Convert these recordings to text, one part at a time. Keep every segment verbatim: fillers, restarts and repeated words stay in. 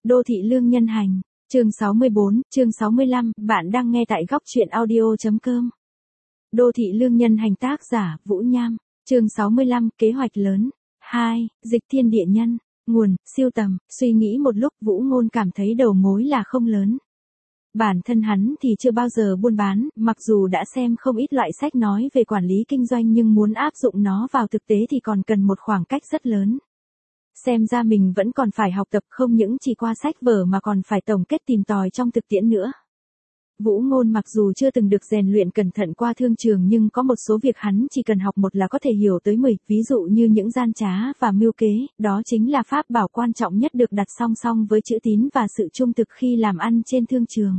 Đô thị lương nhân hành, chương sáu mươi bốn, chương sáu mươi lăm, bạn đang nghe tại góc truyện audio chấm com. Đô thị lương nhân hành, tác giả, Vũ Nham, chương sáu mươi lăm, kế hoạch lớn. hai. Dịch thiên địa nhân. Nguồn, siêu tầm. Suy nghĩ một lúc, Vũ Ngôn cảm thấy đầu mối là không lớn. Bản thân hắn thì chưa bao giờ buôn bán, mặc dù đã xem không ít loại sách nói về quản lý kinh doanh nhưng muốn áp dụng nó vào thực tế thì còn cần một khoảng cách rất lớn. Xem ra mình vẫn còn phải học tập, không những chỉ qua sách vở mà còn phải tổng kết tìm tòi trong thực tiễn nữa. Vũ Ngôn mặc dù chưa từng được rèn luyện cẩn thận qua thương trường nhưng có một số việc hắn chỉ cần học một là có thể hiểu tới mười, ví dụ như những gian trá và mưu kế, đó chính là pháp bảo quan trọng nhất được đặt song song với chữ tín và sự trung thực khi làm ăn trên thương trường.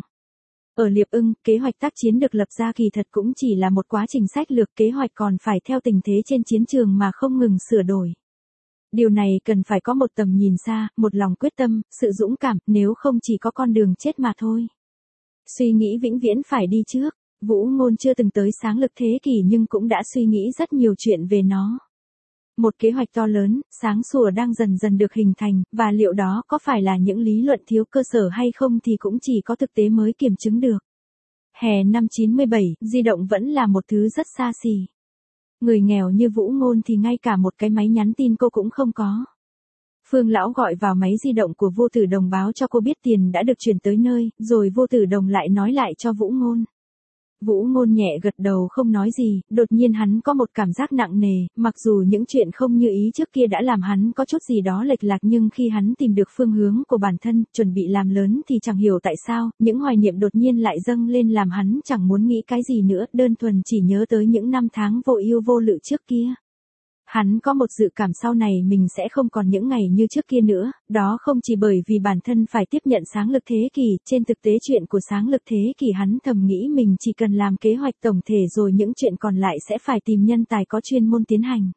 Ở Liệp Ưng, kế hoạch tác chiến được lập ra kỳ thật cũng chỉ là một quá trình sách lược, kế hoạch còn phải theo tình thế trên chiến trường mà không ngừng sửa đổi. Điều này cần phải có một tầm nhìn xa, một lòng quyết tâm, sự dũng cảm, nếu không chỉ có con đường chết mà thôi. Suy nghĩ vĩnh viễn phải đi trước. Vũ Ngôn chưa từng tới sáng lực thế kỷ nhưng cũng đã suy nghĩ rất nhiều chuyện về nó. Một kế hoạch to lớn, sáng sủa đang dần dần được hình thành, và liệu đó có phải là những lý luận thiếu cơ sở hay không thì cũng chỉ có thực tế mới kiểm chứng được. Hè năm chín mươi bảy, di động vẫn là một thứ rất xa xỉ. Người nghèo như Vũ Ngôn thì ngay cả một cái máy nhắn tin cô cũng không có. Phương Lão gọi vào máy di động của Vô Tử Đồng báo cho cô biết tiền đã được chuyển tới nơi, rồi Vô Tử Đồng lại nói lại cho Vũ Ngôn. Vũ Ngôn nhẹ gật đầu không nói gì, đột nhiên hắn có một cảm giác nặng nề, mặc dù những chuyện không như ý trước kia đã làm hắn có chút gì đó lệch lạc nhưng khi hắn tìm được phương hướng của bản thân, chuẩn bị làm lớn thì chẳng hiểu tại sao, những hoài niệm đột nhiên lại dâng lên làm hắn chẳng muốn nghĩ cái gì nữa, đơn thuần chỉ nhớ tới những năm tháng vô ưu vô lự trước kia. Hắn có một dự cảm sau này mình sẽ không còn những ngày như trước kia nữa, đó không chỉ bởi vì bản thân phải tiếp nhận sáng lực thế kỷ, trên thực tế chuyện của sáng lực thế kỷ hắn thầm nghĩ mình chỉ cần làm kế hoạch tổng thể rồi những chuyện còn lại sẽ phải tìm nhân tài có chuyên môn tiến hành.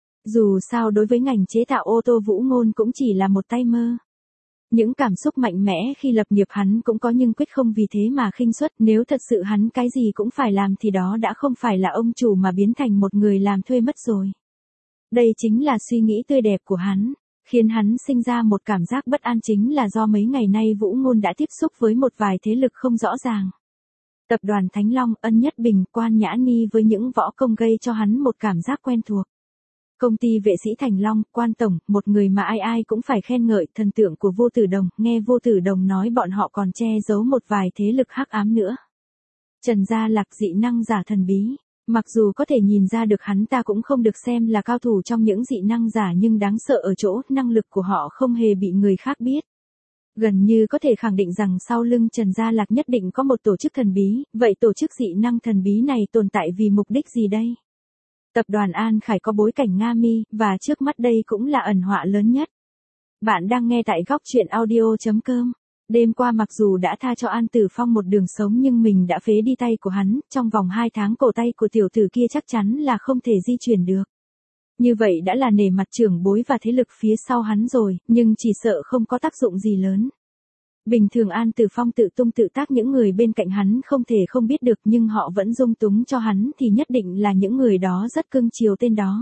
Dù sao đối với ngành chế tạo ô tô Vũ Ngôn cũng chỉ là một tay mơ. Những cảm xúc mạnh mẽ khi lập nghiệp hắn cũng có nhưng quyết không vì thế mà khinh suất, nếu thật sự hắn cái gì cũng phải làm thì đó đã không phải là ông chủ mà biến thành một người làm thuê mất rồi. Đây chính là suy nghĩ tươi đẹp của hắn, khiến hắn sinh ra một cảm giác bất an chính là do mấy ngày nay Vũ Ngôn đã tiếp xúc với một vài thế lực không rõ ràng. Tập đoàn Thánh Long, Ân Nhất Bình, Quan Nhã Ni với những võ công gây cho hắn một cảm giác quen thuộc. Công ty vệ sĩ Thành Long, Quan Tổng, một người mà ai ai cũng phải khen ngợi, thần tượng của Vô Tử Đồng, nghe Vô Tử Đồng nói bọn họ còn che giấu một vài thế lực hắc ám nữa. Trần Gia Lạc, dị năng giả thần bí. Mặc dù có thể nhìn ra được hắn ta cũng không được xem là cao thủ trong những dị năng giả nhưng đáng sợ ở chỗ năng lực của họ không hề bị người khác biết. Gần như có thể khẳng định rằng sau lưng Trần Gia Lạc nhất định có một tổ chức thần bí, vậy tổ chức dị năng thần bí này tồn tại vì mục đích gì đây? Tập đoàn An Khải có bối cảnh Nga Mi, và trước mắt đây cũng là ẩn họa lớn nhất. Bạn đang nghe tại góc truyện audio chấm com. Đêm qua mặc dù đã tha cho An Tử Phong một đường sống nhưng mình đã phế đi tay của hắn, trong vòng hai tháng cổ tay của tiểu tử kia chắc chắn là không thể di chuyển được. Như vậy đã là nể mặt trưởng bối và thế lực phía sau hắn rồi, nhưng chỉ sợ không có tác dụng gì lớn. Bình thường An Tử Phong tự tung tự tác những người bên cạnh hắn không thể không biết được nhưng họ vẫn dung túng cho hắn thì nhất định là những người đó rất cưng chiều tên đó.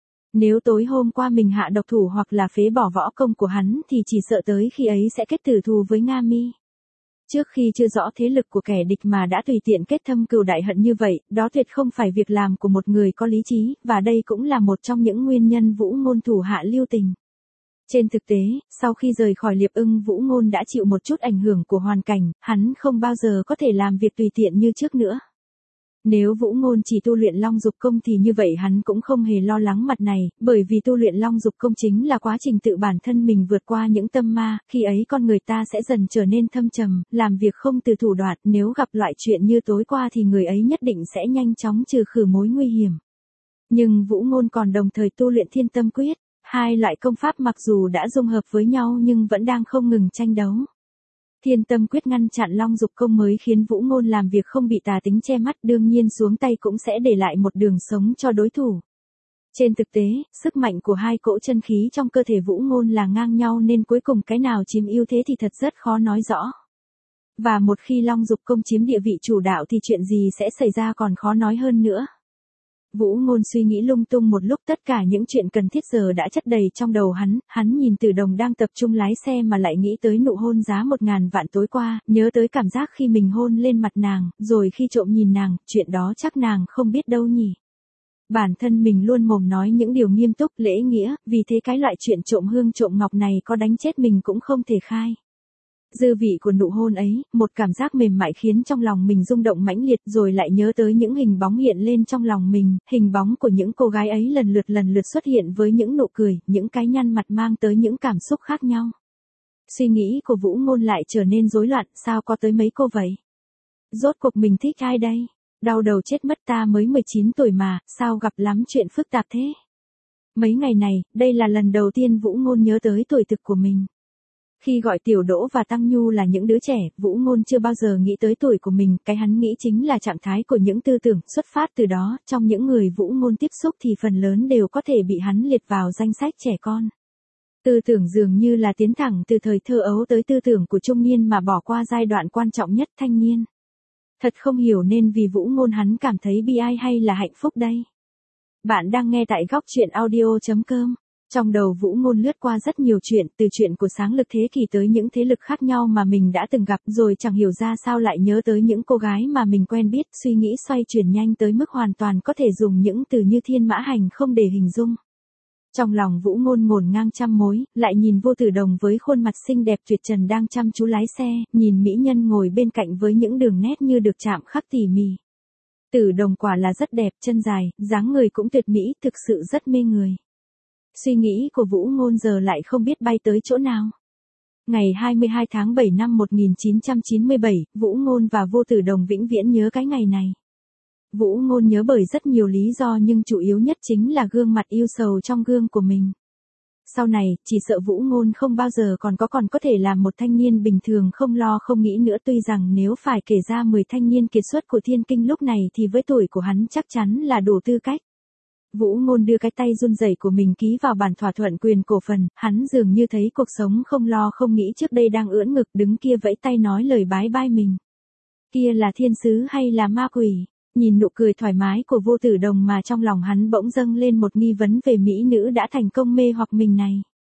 Nếu tối hôm qua mình hạ độc thủ hoặc là phế bỏ võ công của hắn thì chỉ sợ tới khi ấy sẽ kết tử thù với Nga Mi. Trước khi chưa rõ thế lực của kẻ địch mà đã tùy tiện kết thâm cừu đại hận như vậy, đó tuyệt không phải việc làm của một người có lý trí, và đây cũng là một trong những nguyên nhân Vũ Ngôn thủ hạ lưu tình. Trên thực tế, sau khi rời khỏi Liệp Ưng Vũ Ngôn đã chịu một chút ảnh hưởng của hoàn cảnh, hắn không bao giờ có thể làm việc tùy tiện như trước nữa. Nếu Vũ Ngôn chỉ tu luyện Long Dục Công thì như vậy hắn cũng không hề lo lắng mặt này, bởi vì tu luyện Long Dục Công chính là quá trình tự bản thân mình vượt qua những tâm ma, khi ấy con người ta sẽ dần trở nên thâm trầm, làm việc không từ thủ đoạn, nếu gặp loại chuyện như tối qua thì người ấy nhất định sẽ nhanh chóng trừ khử mối nguy hiểm. Nhưng Vũ Ngôn còn đồng thời tu luyện Thiên Tâm Quyết, hai loại công pháp mặc dù đã dung hợp với nhau nhưng vẫn đang không ngừng tranh đấu. Thiên Tâm Quyết ngăn chặn Long Dục Công mới khiến Vũ Ngôn làm việc không bị tà tính che mắt, đương nhiên xuống tay cũng sẽ để lại một đường sống cho đối thủ. Trên thực tế, sức mạnh của hai cỗ chân khí trong cơ thể Vũ Ngôn là ngang nhau nên cuối cùng cái nào chiếm ưu thế thì thật rất khó nói rõ. Và một khi Long Dục Công chiếm địa vị chủ đạo thì chuyện gì sẽ xảy ra còn khó nói hơn nữa. Vũ Ngôn suy nghĩ lung tung một lúc, tất cả những chuyện cần thiết giờ đã chất đầy trong đầu hắn, hắn nhìn Tử Đồng đang tập trung lái xe mà lại nghĩ tới nụ hôn giá một ngàn vạn tối qua, nhớ tới cảm giác khi mình hôn lên mặt nàng, rồi khi trộm nhìn nàng, chuyện đó chắc nàng không biết đâu nhỉ. Bản thân mình luôn mồm nói những điều nghiêm túc, lễ nghĩa, vì thế cái loại chuyện trộm hương trộm ngọc này có đánh chết mình cũng không thể khai. Dư vị của nụ hôn ấy, một cảm giác mềm mại khiến trong lòng mình rung động mãnh liệt, rồi lại nhớ tới những hình bóng hiện lên trong lòng mình, hình bóng của những cô gái ấy lần lượt lần lượt xuất hiện với những nụ cười, những cái nhăn mặt mang tới những cảm xúc khác nhau. Suy nghĩ của Vũ Ngôn lại trở nên rối loạn, sao có tới mấy cô vậy? Rốt cuộc mình thích ai đây? Đau đầu chết mất, ta mới mười chín tuổi mà, sao gặp lắm chuyện phức tạp thế? Mấy ngày này, đây là lần đầu tiên Vũ Ngôn nhớ tới tuổi thực của mình. Khi gọi Tiểu Đỗ và Tăng Nhu là những đứa trẻ, Vũ Ngôn chưa bao giờ nghĩ tới tuổi của mình, cái hắn nghĩ chính là trạng thái của những tư tưởng, xuất phát từ đó, trong những người Vũ Ngôn tiếp xúc thì phần lớn đều có thể bị hắn liệt vào danh sách trẻ con. Tư tưởng dường như là tiến thẳng từ thời thơ ấu tới tư tưởng của trung niên mà bỏ qua giai đoạn quan trọng nhất, thanh niên. Thật không hiểu nên vì Vũ Ngôn hắn cảm thấy bi ai hay là hạnh phúc đây. Bạn đang nghe tại góc truyện audio chấm com. Trong đầu Vũ Ngôn lướt qua rất nhiều chuyện, từ chuyện của sáng lực thế kỷ tới những thế lực khác nhau mà mình đã từng gặp, rồi chẳng hiểu ra sao lại nhớ tới những cô gái mà mình quen biết, suy nghĩ xoay chuyển nhanh tới mức hoàn toàn có thể dùng những từ như thiên mã hành không để hình dung. Trong lòng Vũ Ngôn ngổn ngang trăm mối, lại nhìn Vô Tử Đồng với khuôn mặt xinh đẹp tuyệt trần đang chăm chú lái xe, nhìn mỹ nhân ngồi bên cạnh với những đường nét như được chạm khắc tỉ mỉ. Tử Đồng quả là rất đẹp, chân dài, dáng người cũng tuyệt mỹ, thực sự rất mê người. Suy nghĩ của Vũ Ngôn giờ lại không biết bay tới chỗ nào. Ngày hai mươi hai tháng bảy năm một nghìn chín trăm chín mươi bảy, Vũ Ngôn và Vô Tử Đồng vĩnh viễn nhớ cái ngày này. Vũ Ngôn nhớ bởi rất nhiều lý do nhưng chủ yếu nhất chính là gương mặt yêu sầu trong gương của mình. Sau này, chỉ sợ Vũ Ngôn không bao giờ còn có còn có thể làm một thanh niên bình thường không lo không nghĩ nữa, tuy rằng nếu phải kể ra mười thanh niên kiệt xuất của Thiên Kinh lúc này thì với tuổi của hắn chắc chắn là đủ tư cách. Vũ Ngôn đưa cái tay run rẩy của mình ký vào bản thỏa thuận quyền cổ phần, hắn dường như thấy cuộc sống không lo không nghĩ trước đây đang ưỡn ngực đứng kia vẫy tay nói lời bái bai mình. Kia là thiên sứ hay là ma quỷ? Nhìn nụ cười thoải mái của Vô Tử Đồng mà trong lòng hắn bỗng dâng lên một nghi vấn về mỹ nữ đã thành công mê hoặc mình này.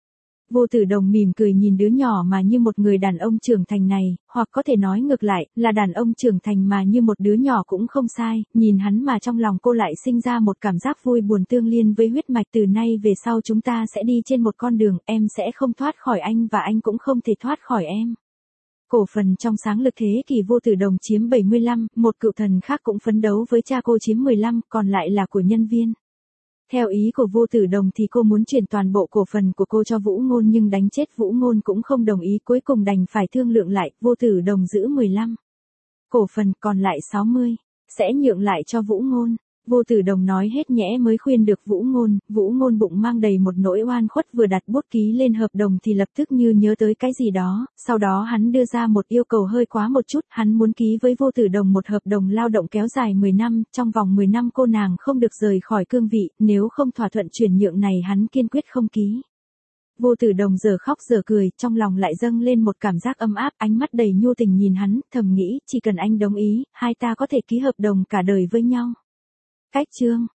Vô Tử Đồng mỉm cười nhìn đứa nhỏ mà như một người đàn ông trưởng thành này, hoặc có thể nói ngược lại, là đàn ông trưởng thành mà như một đứa nhỏ cũng không sai, nhìn hắn mà trong lòng cô lại sinh ra một cảm giác vui buồn tương liên với huyết mạch. Từ nay về sau chúng ta sẽ đi trên một con đường, em sẽ không thoát khỏi anh và anh cũng không thể thoát khỏi em. Cổ phần trong sáng lực thế kỷ Vô Tử Đồng chiếm bảy mươi lăm, một cựu thần khác cũng phấn đấu với cha cô chiếm mười lăm, còn lại là của nhân viên. Theo ý của Vô Tử Đồng thì cô muốn chuyển toàn bộ cổ phần của cô cho Vũ Ngôn nhưng đánh chết Vũ Ngôn cũng không đồng ý, cuối cùng đành phải thương lượng lại, Vô Tử Đồng giữ mười lăm cổ phần, còn lại sáu mươi, sẽ nhượng lại cho Vũ Ngôn. Vô Tử Đồng nói hết nhẽ mới khuyên được Vũ Ngôn, Vũ Ngôn bụng mang đầy một nỗi oan khuất, vừa đặt bút ký lên hợp đồng thì lập tức như nhớ tới cái gì đó, sau đó hắn đưa ra một yêu cầu hơi quá một chút, hắn muốn ký với Vô Tử Đồng một hợp đồng lao động kéo dài mười năm, trong vòng mười năm cô nàng không được rời khỏi cương vị, nếu không thỏa thuận chuyển nhượng này hắn kiên quyết không ký. Vô Tử Đồng giờ khóc giờ cười, trong lòng lại dâng lên một cảm giác ấm áp, ánh mắt đầy nhu tình nhìn hắn, thầm nghĩ, chỉ cần anh đồng ý, hai ta có thể ký hợp đồng cả đời với nhau. Cách chương